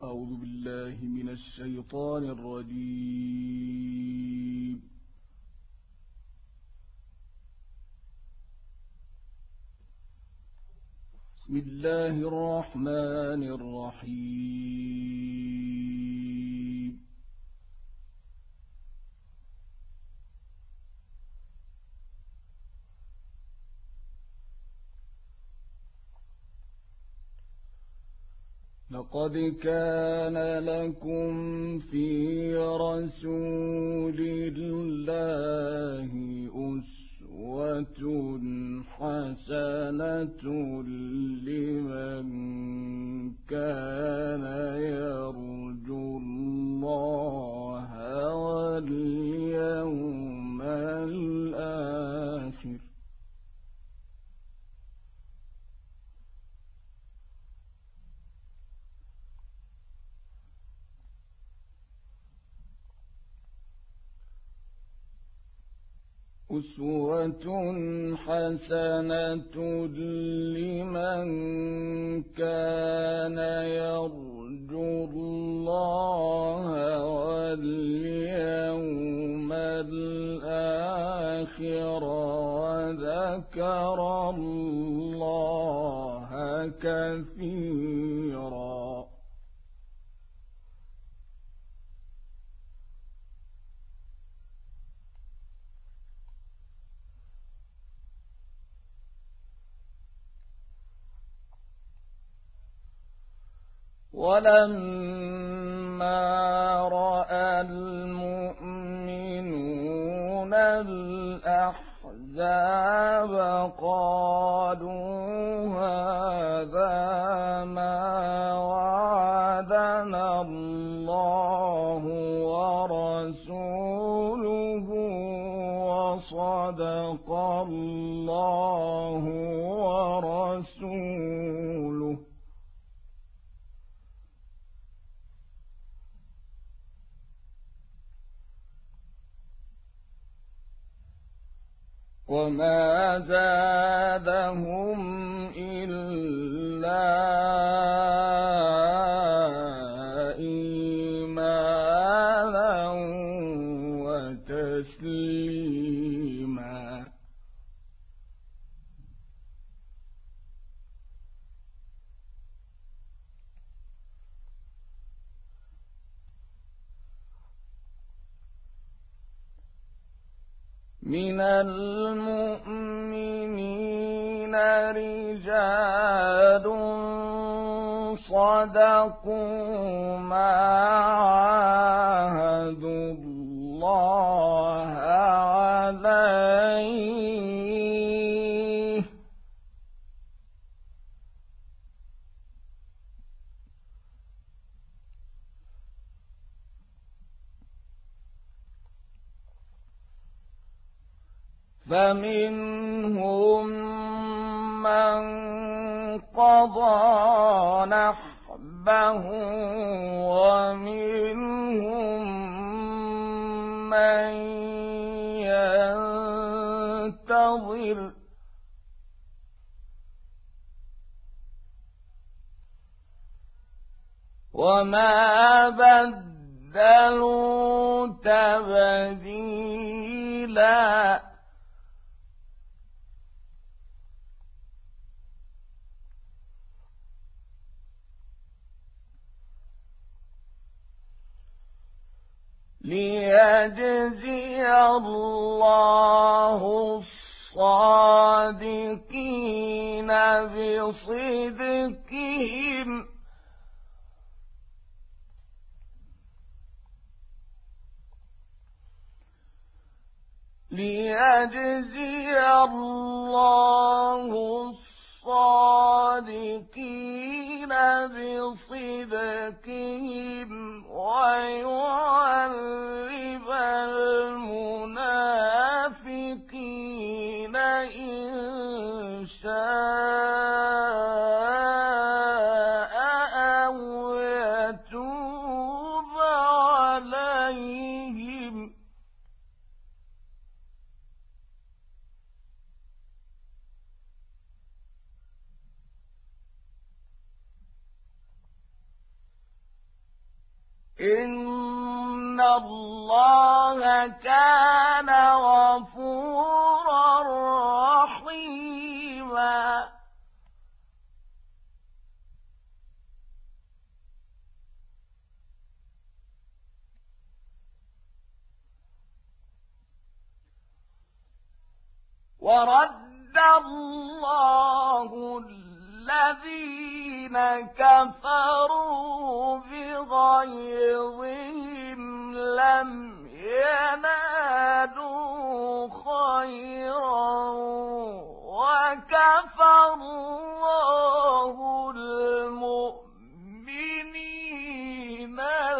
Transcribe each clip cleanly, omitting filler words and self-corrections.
أعوذ بالله من الشيطان الرجيم. بسم الله الرحمن الرحيم. لقد كان لكم في رسول الله أسوة حسنة لمن كان يرجو الله واليوم الآخر أسوة حسنة لمن كان يرجو الله واليوم الآخر وذكر الله كثيرا. ولما رأى المؤمنون الأحزاب قالوا هذا ما وعدنا الله ورسوله وصدق الله ورسوله وما زادهم إلا إيمانا وتسليما. من المؤمنين رجال صدقوا ما عاهدوا الله عليه فمنهم من قضى نحبه ومنهم من ينتظر وما بدلوا تبديلا. ليجزي الله الصادقين بصدقهم ليجزي الله الصادقين بصدقهم ويعذب المنافقين إن شاء أو يتوب عليهم إن الله كان غفورا رحيما ورد الله الذين كفروا بغيظهم لم ينالوا خيرا وكفى الله المؤمنين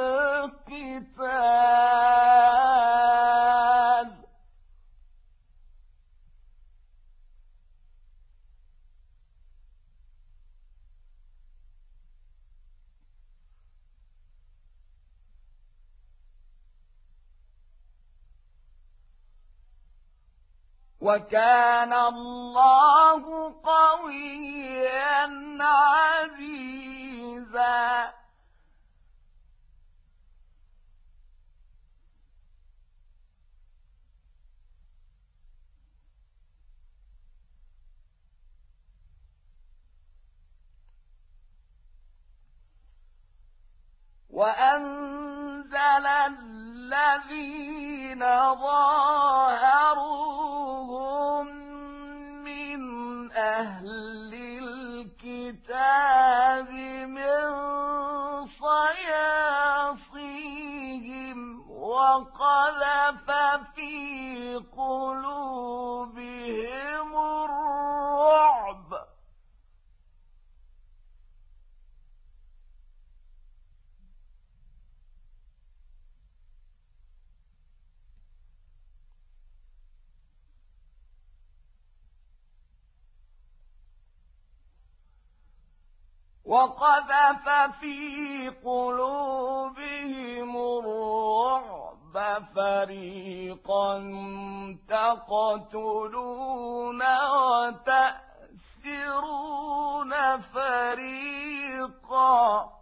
القتال وكان الله قويا عزيزا وأنزل الذين ظاهروهم من أهل الكتاب من صياصيهم وقذف في قلوبهم الرعب وقذف في قلوبهم الرعب فريقا تقتلون وتأسرون فريقا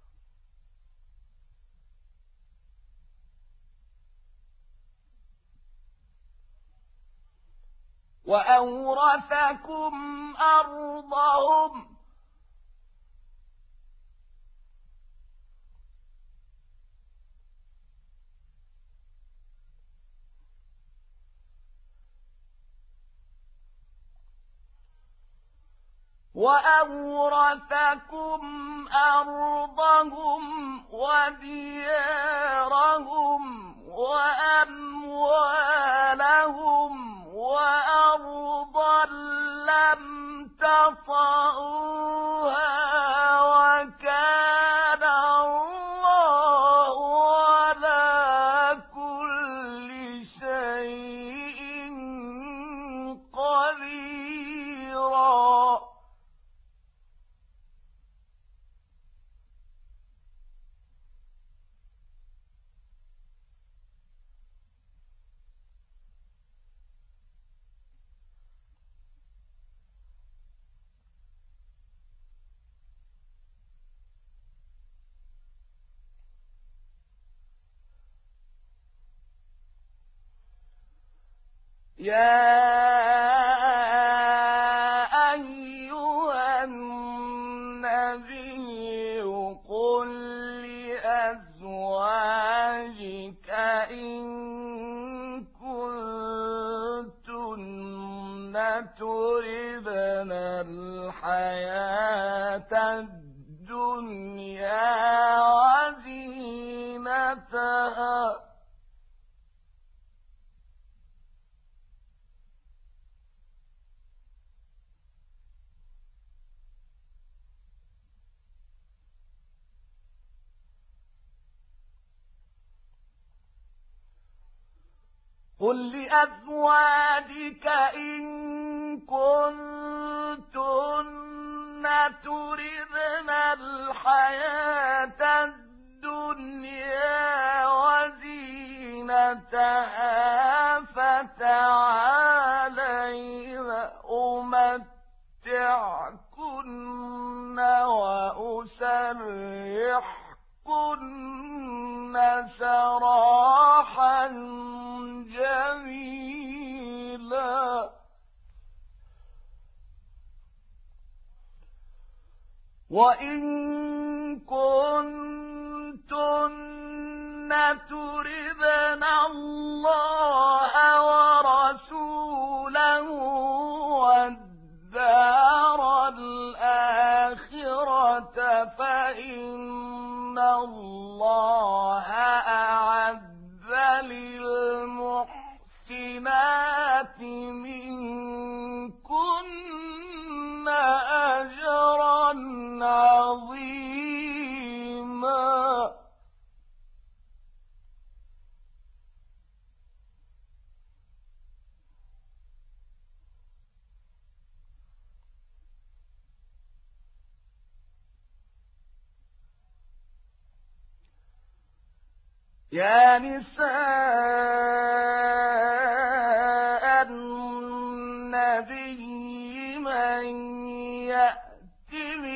وأورثكم أرضهم وديارهم وأموالهم وأرضا لم تطئوها وكان الله على كل شيء قديرا يا أيها النبي قل لأزواجك إن كنتن تردن الحياة الدنيا وزينتها قل لأزواجك إن كنتن تردن الحياة الدنيا وزينتها فتعالين أمتعكن وأسرحكن سراحا جميلا وإن كنتن تردن الله ورسوله والدار الآخرة فإن الله أعد للمحسنات منكن أجرا عظيما يا نساء النبي من يأت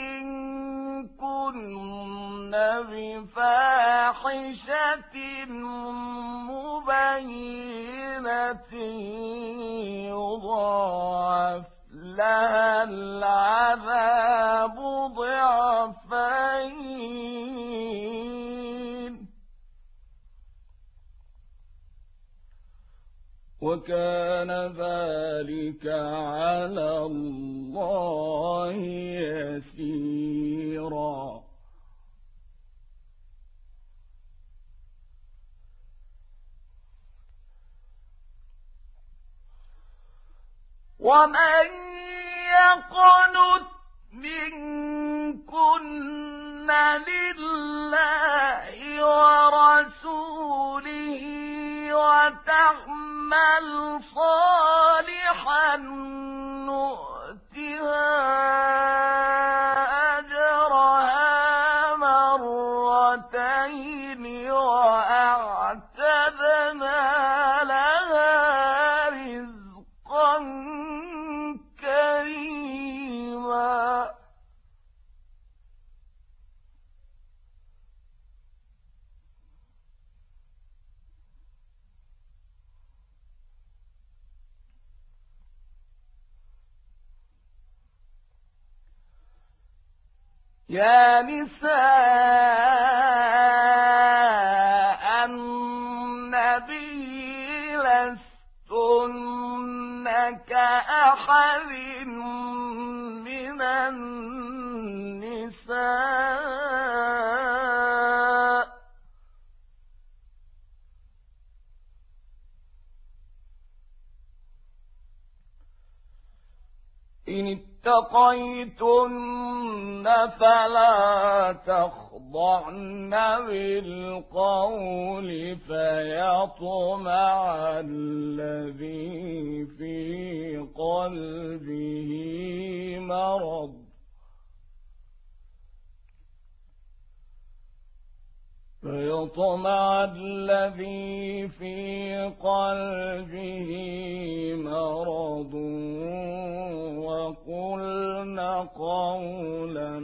منكن بفاحشة مبينة يضاعف لها العذاب ضعفين وكان ذلك على الله يسيرا ومن يقنت منكن لله ورسوله وتعمل صالحا نؤتها أجرها مرتين وأعتدنا لها رزقا كريما يا نساء النبي لستن كأحد من النساء إن اتقيتن فلا تخضعن بالقول فيطمع الذي في قلبه مرض وقلن قولا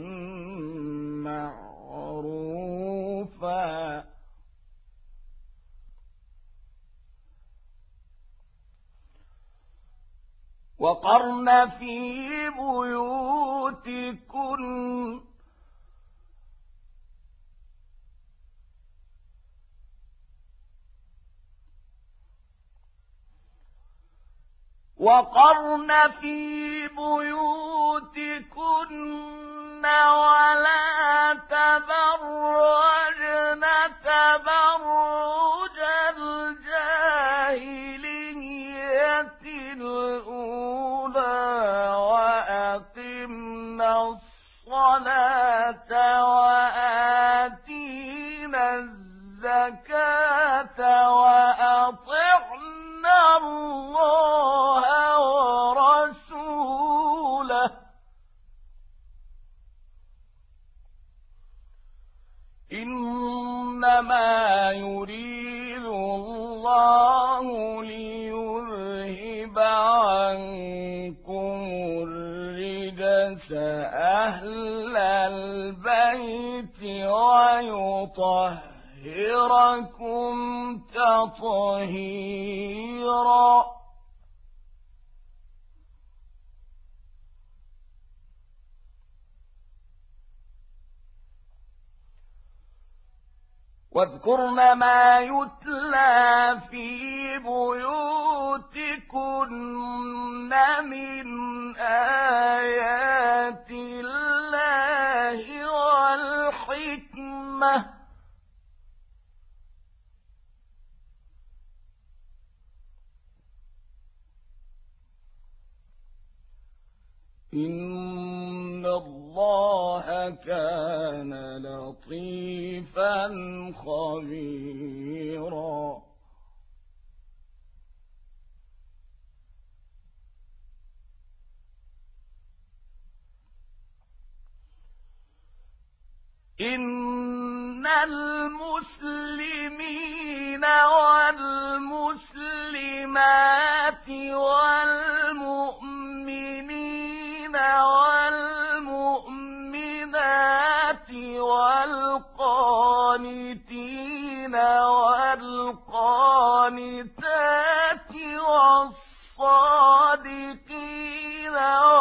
معروفا وقرن في بيوتكن ولا تبرجن تبرج الجاهلية الأولى وأقمنا الصلاة وآتينا الزكاة وأطعنا الله ورسوله إنما يريد الله ليذهب عنكم الرجس أهل البيت ويطهركم يطهركم تطهيرا. واذكرن ما يتلى في بيوتكن من آيات الله والحكمة إن الله كان لطيفا خبيرا. إن المسلمين والمسلمات والمؤمنين والمؤمنات والقانتين والقانتات والصادقين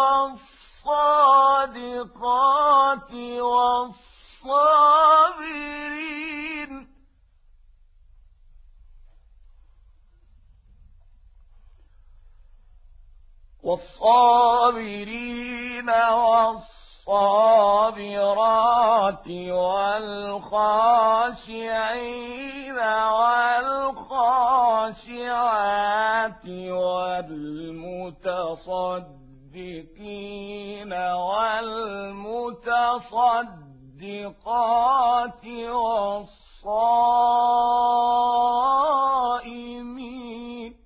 والصادقات والصابرين والصابرات والخاشعين والخاشعات والمتصدقين والمتصدقات والصائمين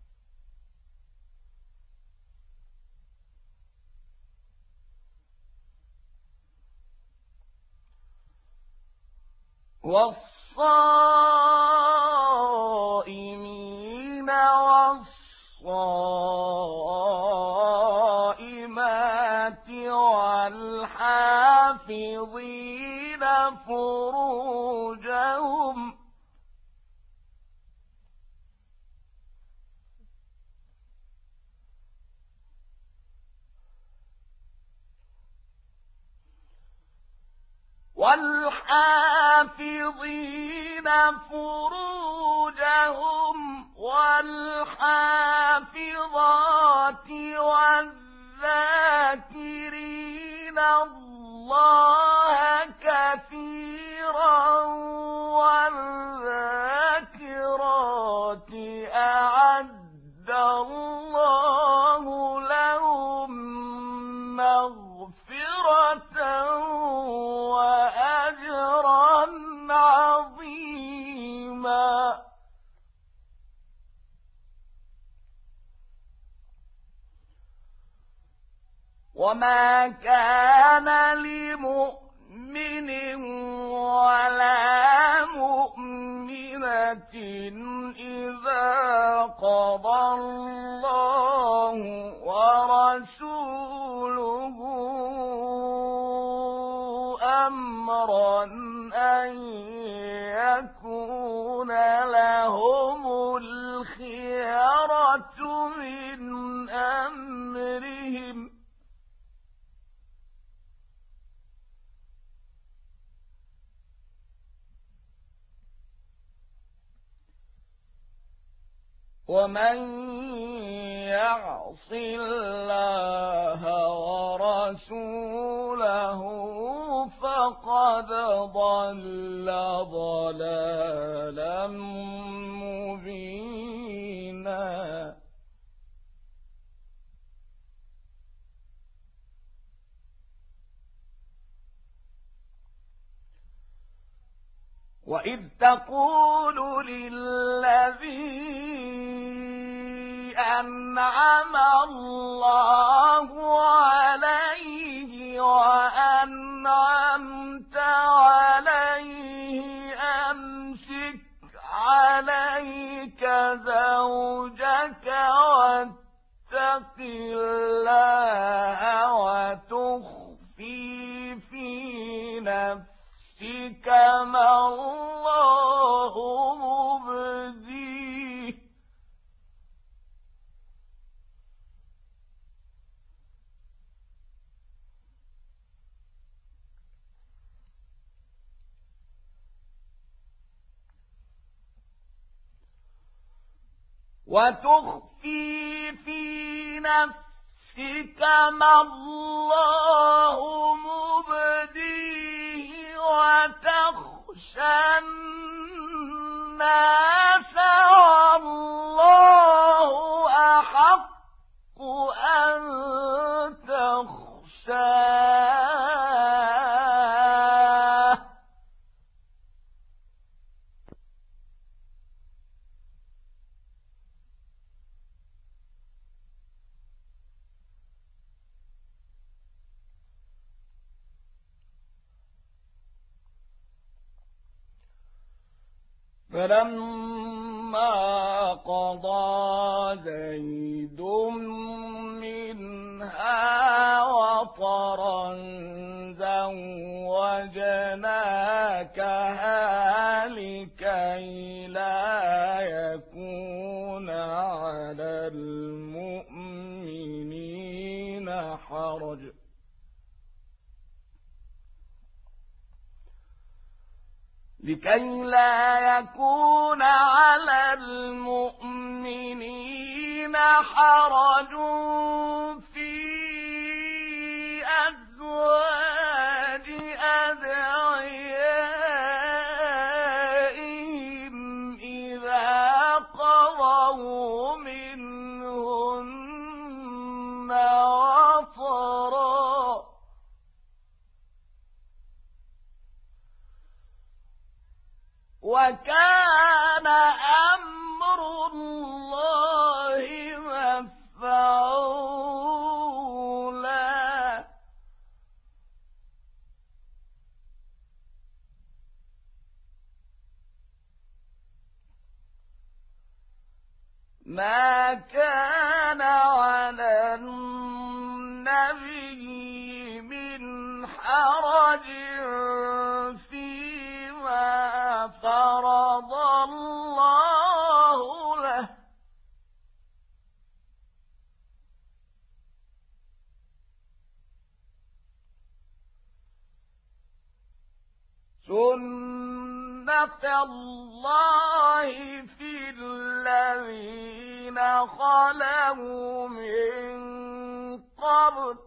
والصائمات والحافظين فروجهم والحافظين فروجهم والحافظات والذاكرين الله كثيرا والذاكرات أعد الله لهم مغفرة وأجرا عظيما. وما كان لمؤمن ولا مؤمنة إذا قضى الله ورسوله أمرا أن يكون لهم الخيرة من أمرهم ومن يعص الله ورسوله فقد ضل ضلالا مبينا. وإذ تقول للذي أنعم الله عليه وأنعمت عليه أمسك عليك زوجك واتق الله وتخفي في نفسك ما الله وتخفي في نفسك ما الله مبديه وتخشى الناس والله أحق أن تخشاه. فلما قضى زيد منها وطرا زوجناكها لكي لا يكون على المؤمنين حرج في أزواج أدعيائهم إذا قضوا منهن وطرا وكان أمر الله مفعولا. ما كان على النبي من حرج فيما فرض الله له سنة الله في الذين خلوا من قبل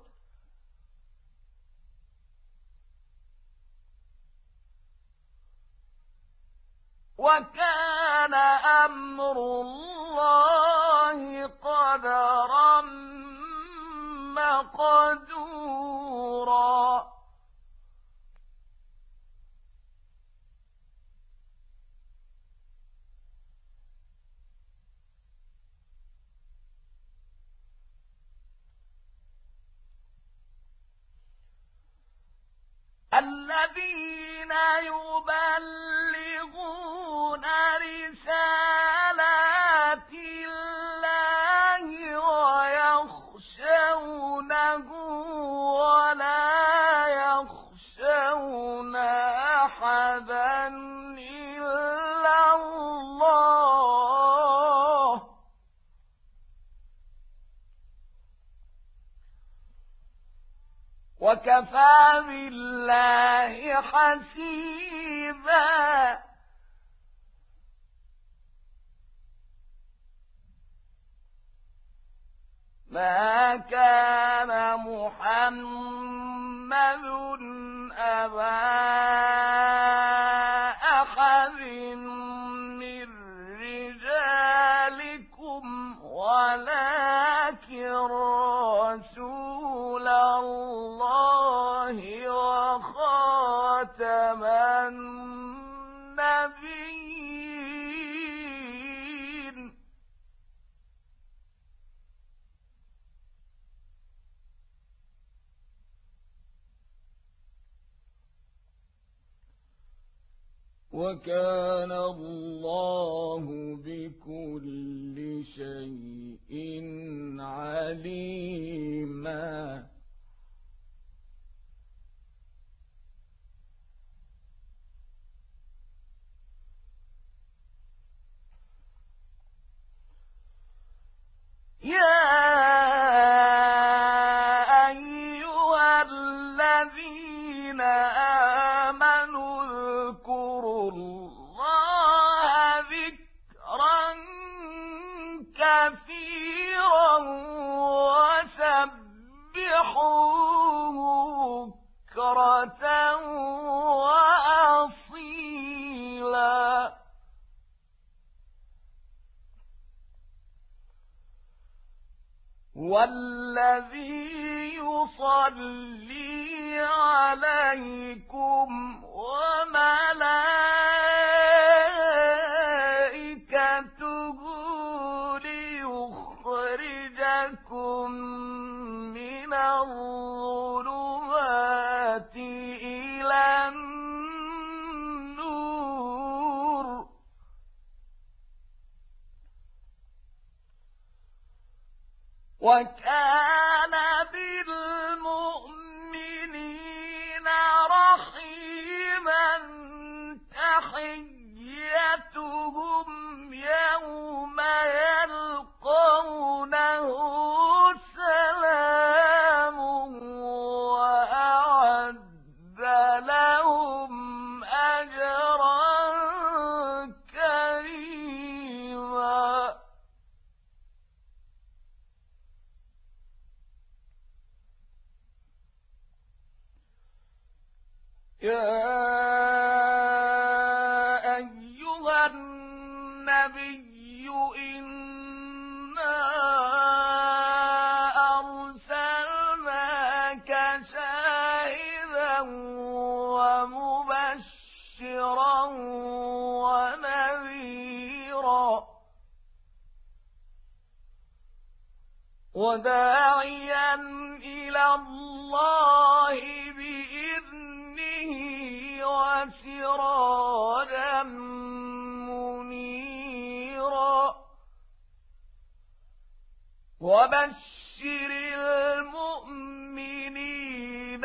وكان أمر الله قدرا مقدورا. الذين يبلغون رسالات الله ويخشونه ولا يخشون أحدا إلا الله وكفى بالله حسيبا. ما كان محمد أبا أحد من رجالكم ولكن رسول الله وخاتم النبيين. وكان الله بكل شيء عليما. يا أيها الذين آمنوا اذكروا الله ذكرا هو الذي يصلي عليكم وملائكته ليخرجكم من الظلمات إلى النور وكان بالمؤمنين رحيما تحيتهم يوم يلقونه سلام وأعد لهم أجرا كريما يا أيها النبي إنا أرسلناك شاهدا ومبشرا ونذيرا وداعيا إلى الله بإذنه وسراجا منيرا وبشر المؤمنين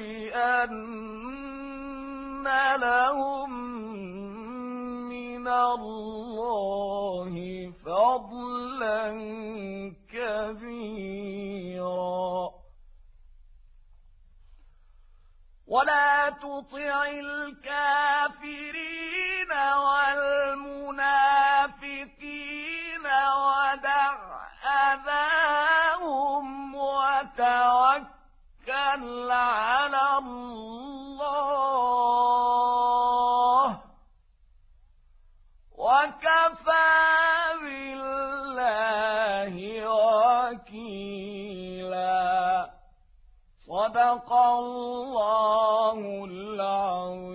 بأن لهم من الله فضلا كبيرا ولا تطع الكافرين والمنافقين ودع أذاهم وتوكل على الله وكفى بالله وكيلا صدق الله العظيم.